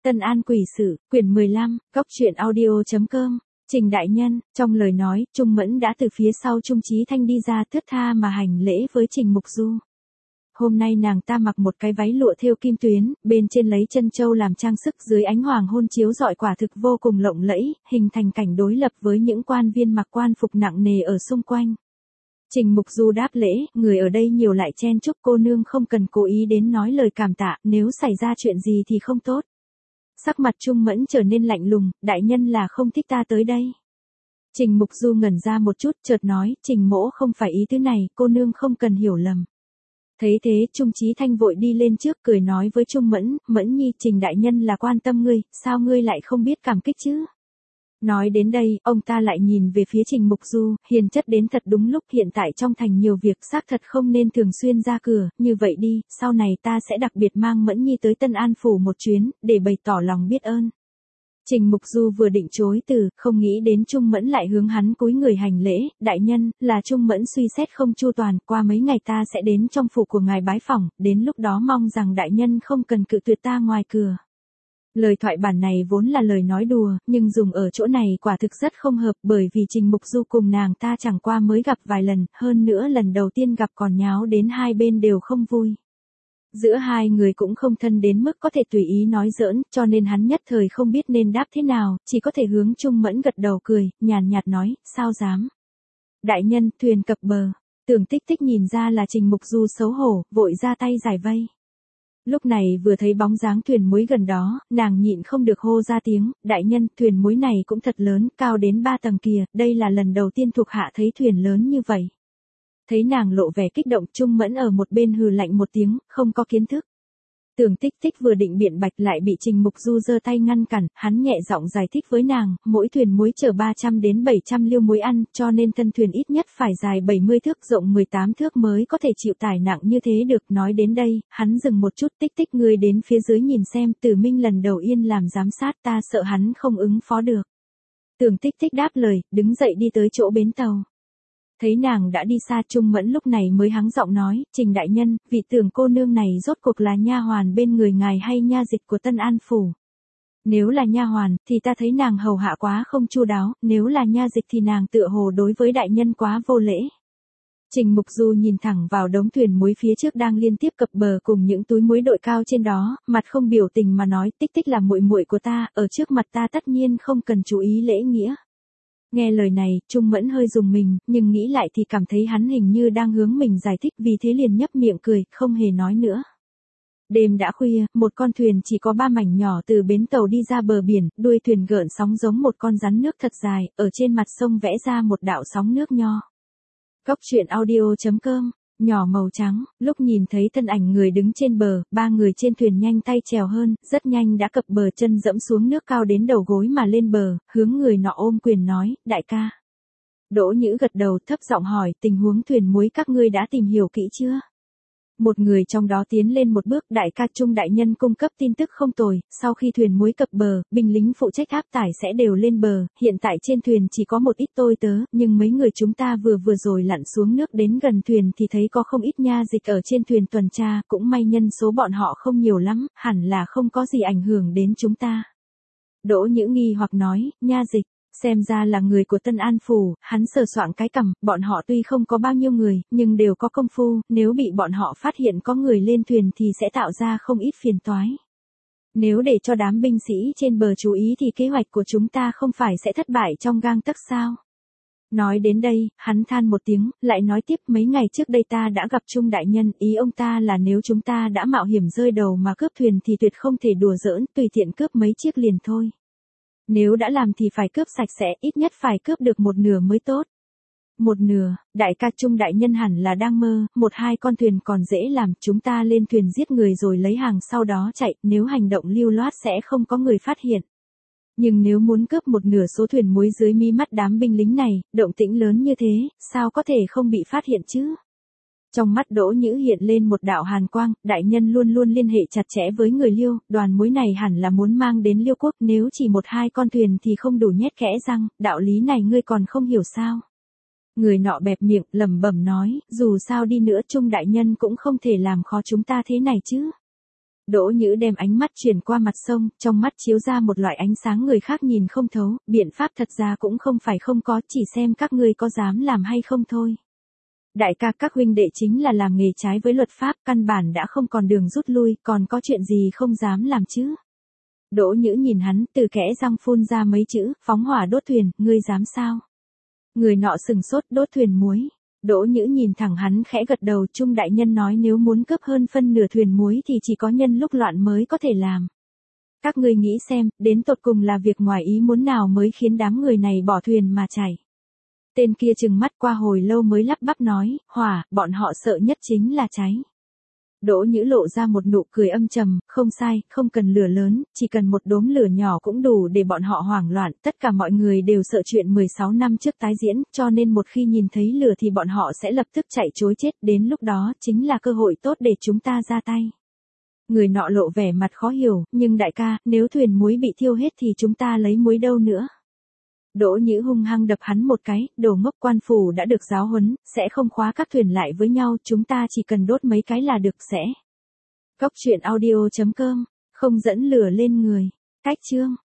Tân An Quỷ Sự, quyển 15, góc truyện audio.com, Trình đại nhân, trong lời nói, Trung Mẫn đã từ phía sau Trung Chí Thanh đi ra thướt tha mà hành lễ với Trình Mục Du. Hôm nay nàng ta mặc một cái váy lụa thêu kim tuyến, bên trên lấy chân châu làm trang sức, dưới ánh hoàng hôn chiếu rọi quả thực vô cùng lộng lẫy, hình thành cảnh đối lập với những quan viên mặc quan phục nặng nề ở xung quanh. Trình Mục Du đáp lễ, người ở đây nhiều lại chen chúc, cô nương không cần cố ý đến nói lời cảm tạ, nếu xảy ra chuyện gì thì không tốt. Sắc mặt Trung Mẫn trở nên lạnh lùng, đại nhân là không thích ta tới đây. Trình Mục Du ngẩn ra một chút, chợt nói, Trình mỗ không phải ý thứ này, cô nương không cần hiểu lầm. Thấy thế, Trung Chí Thanh vội đi lên trước cười nói với Trung Mẫn, Mẫn nhi, Trình đại nhân là quan tâm ngươi, sao ngươi lại không biết cảm kích chứ? Nói đến đây, ông ta lại nhìn về phía Trình Mục Du, hiền chất đến thật đúng lúc, hiện tại trong thành nhiều việc xác thật không nên thường xuyên ra cửa, như vậy đi, sau này ta sẽ đặc biệt mang Mẫn nhi tới Tân An Phủ một chuyến, để bày tỏ lòng biết ơn. Trình Mục Du vừa định chối từ, không nghĩ đến Trung Mẫn lại hướng hắn cúi người hành lễ, đại nhân, là Trung Mẫn suy xét không chu toàn, qua mấy ngày ta sẽ đến trong phủ của ngài bái phỏng, đến lúc đó mong rằng đại nhân không cần cự tuyệt ta ngoài cửa. Lời thoại bản này vốn là lời nói đùa, nhưng dùng ở chỗ này quả thực rất không hợp, bởi vì Trình Mục Du cùng nàng ta chẳng qua mới gặp vài lần, hơn nữa lần đầu tiên gặp còn nháo đến hai bên đều không vui. Giữa hai người cũng không thân đến mức có thể tùy ý nói giỡn, cho nên hắn nhất thời không biết nên đáp thế nào, chỉ có thể hướng Trung Mẫn gật đầu cười, nhàn nhạt nói, sao dám. Đại nhân, thuyền cập bờ. Tưởng Tích Tích nhìn ra là Trình Mục Du xấu hổ, vội ra tay giải vây. Lúc này vừa thấy bóng dáng thuyền muối gần đó, nàng nhịn không được hô ra tiếng, đại nhân, thuyền muối này cũng thật lớn, cao đến 3 tầng kìa, đây là lần đầu tiên thuộc hạ thấy thuyền lớn như vậy. Thấy nàng lộ vẻ kích động, Trung Mẫn ở một bên hừ lạnh một tiếng, không có kiến thức. Tưởng Tích Tích vừa định biện bạch lại bị Trình Mục Du giơ tay ngăn cản, hắn nhẹ giọng giải thích với nàng, mỗi thuyền muối chở 300 đến 700 liêu muối ăn, cho nên thân thuyền ít nhất phải dài 70 thước, rộng 18 thước mới có thể chịu tải nặng như thế được. Nói đến đây, hắn dừng một chút, Tích Tích ngươi đến phía dưới nhìn xem, Tử Minh lần đầu yên làm giám sát, ta sợ hắn không ứng phó được. Tưởng Tích Tích đáp lời, đứng dậy đi tới chỗ bến tàu. Thấy nàng đã đi xa, Trung Mẫn lúc này mới hắng giọng nói, Trình đại nhân, vị Tưởng cô nương này rốt cuộc là nha hoàn bên người ngài hay nha dịch của Tân An Phủ? Nếu là nha hoàn, thì ta thấy nàng hầu hạ quá không chu đáo, nếu là nha dịch thì nàng tựa hồ đối với đại nhân quá vô lễ. Trình Mục Du nhìn thẳng vào đống thuyền muối phía trước đang liên tiếp cập bờ cùng những túi muối đội cao trên đó, mặt không biểu tình mà nói, Tích Tích là muội muội của ta, ở trước mặt ta tất nhiên không cần chú ý lễ nghĩa. Nghe lời này, Trung Mẫn hơi rùng mình, nhưng nghĩ lại thì cảm thấy hắn hình như đang hướng mình giải thích, vì thế liền nhấp miệng cười, không hề nói nữa. Đêm đã khuya, một con thuyền chỉ có 3 mảnh nhỏ từ bến tàu đi ra bờ biển, đuôi thuyền gợn sóng giống một con rắn nước thật dài, ở trên mặt sông vẽ ra một đạo sóng nước nho. Góc truyện audio.com, nhỏ màu trắng, lúc nhìn thấy thân ảnh người đứng trên bờ, 3 người trên thuyền nhanh tay chèo hơn, rất nhanh đã cập bờ, chân dẫm xuống nước cao đến đầu gối mà lên bờ, hướng người nọ ôm quyền nói, đại ca. Đỗ Nhữ gật đầu thấp giọng hỏi, tình huống thuyền muối các ngươi đã tìm hiểu kỹ chưa? Một người trong đó tiến lên một bước, đại ca, Trung đại nhân cung cấp tin tức không tồi, sau khi thuyền muối cập bờ, binh lính phụ trách áp tải sẽ đều lên bờ, hiện tại trên thuyền chỉ có một ít tôi tớ, nhưng mấy người chúng ta vừa rồi lặn xuống nước đến gần thuyền thì thấy có không ít nha dịch ở trên thuyền tuần tra, cũng may nhân số bọn họ không nhiều lắm, hẳn là không có gì ảnh hưởng đến chúng ta. Đỗ Nhữ nghi hoặc nói, nha dịch. Xem ra là người của Tân An Phủ, hắn sờ soạng cái cằm, bọn họ tuy không có bao nhiêu người, nhưng đều có công phu, nếu bị bọn họ phát hiện có người lên thuyền thì sẽ tạo ra không ít phiền toái. Nếu để cho đám binh sĩ trên bờ chú ý thì kế hoạch của chúng ta không phải sẽ thất bại trong gang tấc sao? Nói đến đây, hắn than một tiếng, lại nói tiếp, mấy ngày trước đây ta đã gặp Trung đại nhân, ý ông ta là nếu chúng ta đã mạo hiểm rơi đầu mà cướp thuyền thì tuyệt không thể đùa giỡn, tùy tiện cướp mấy chiếc liền thôi. Nếu đã làm thì phải cướp sạch sẽ, ít nhất phải cướp được một nửa mới tốt. Một nửa, đại ca, Trung đại nhân hẳn là đang mơ, 1-2 con thuyền còn dễ làm, chúng ta lên thuyền giết người rồi lấy hàng sau đó chạy, nếu hành động lưu loát sẽ không có người phát hiện. Nhưng nếu muốn cướp một nửa số thuyền muối dưới mi mắt đám binh lính này, động tĩnh lớn như thế, sao có thể không bị phát hiện chứ? Trong mắt Đỗ Nhữ hiện lên một đạo hàn quang, đại nhân luôn luôn liên hệ chặt chẽ với người Liêu, đoàn muối này hẳn là muốn mang đến Liêu quốc, nếu chỉ 1-2 con thuyền thì không đủ nhét kẽ răng, đạo lý này ngươi còn không hiểu sao? Người nọ bẹp miệng, lẩm bẩm nói, dù sao đi nữa Trung đại nhân cũng không thể làm khó chúng ta thế này chứ. Đỗ Nhữ đem ánh mắt chuyển qua mặt sông, trong mắt chiếu ra một loại ánh sáng người khác nhìn không thấu, biện pháp thật ra cũng không phải không có, chỉ xem các ngươi có dám làm hay không thôi. Đại ca các huynh đệ chính là làm nghề trái với luật pháp, căn bản đã không còn đường rút lui, còn có chuyện gì không dám làm chứ. Đỗ Nhữ nhìn hắn, từ kẽ răng phun ra mấy chữ, phóng hỏa đốt thuyền, ngươi dám sao? Người nọ sừng sốt, đốt thuyền muối. Đỗ Nhữ nhìn thẳng hắn khẽ gật đầu, Trung đại nhân nói nếu muốn cướp hơn phân nửa thuyền muối thì chỉ có nhân lúc loạn mới có thể làm. Các ngươi nghĩ xem, đến tột cùng là việc ngoài ý muốn nào mới khiến đám người này bỏ thuyền mà chạy. Tên kia trừng mắt qua hồi lâu mới lắp bắp nói, hỏa, bọn họ sợ nhất chính là cháy. Đỗ Nhữ lộ ra một nụ cười âm trầm, không sai, không cần lửa lớn, chỉ cần một đốm lửa nhỏ cũng đủ để bọn họ hoảng loạn, tất cả mọi người đều sợ chuyện 16 năm trước tái diễn, cho nên một khi nhìn thấy lửa thì bọn họ sẽ lập tức chạy trối chết, đến lúc đó chính là cơ hội tốt để chúng ta ra tay. Người nọ lộ vẻ mặt khó hiểu, nhưng đại ca, nếu thuyền muối bị thiêu hết thì chúng ta lấy muối đâu nữa? Đỗ Nhữ hung hăng đập hắn một cái, đồ ngốc, quan phủ đã được giáo huấn, sẽ không khóa các thuyền lại với nhau, chúng ta chỉ cần đốt mấy cái là được sẽ. Góc truyện audio.com, không dẫn lửa lên người. Cách chương.